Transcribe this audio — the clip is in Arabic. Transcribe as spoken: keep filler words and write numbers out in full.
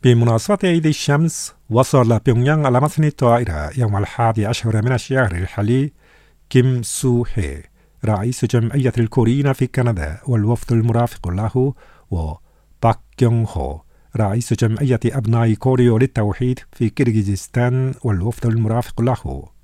بمناسبة عيد الشمس، وصل بيونغيانغ على متن الطائرة يوم الحادي عشر من الشهر الحالي كيم سو هي رئيس جمعية الكوريين في كندا والوفد المرافق له، وباك جونغ هو رئيس جمعية أبناء كوريا للتوحيد في كيرغيزستان والوفد المرافق له.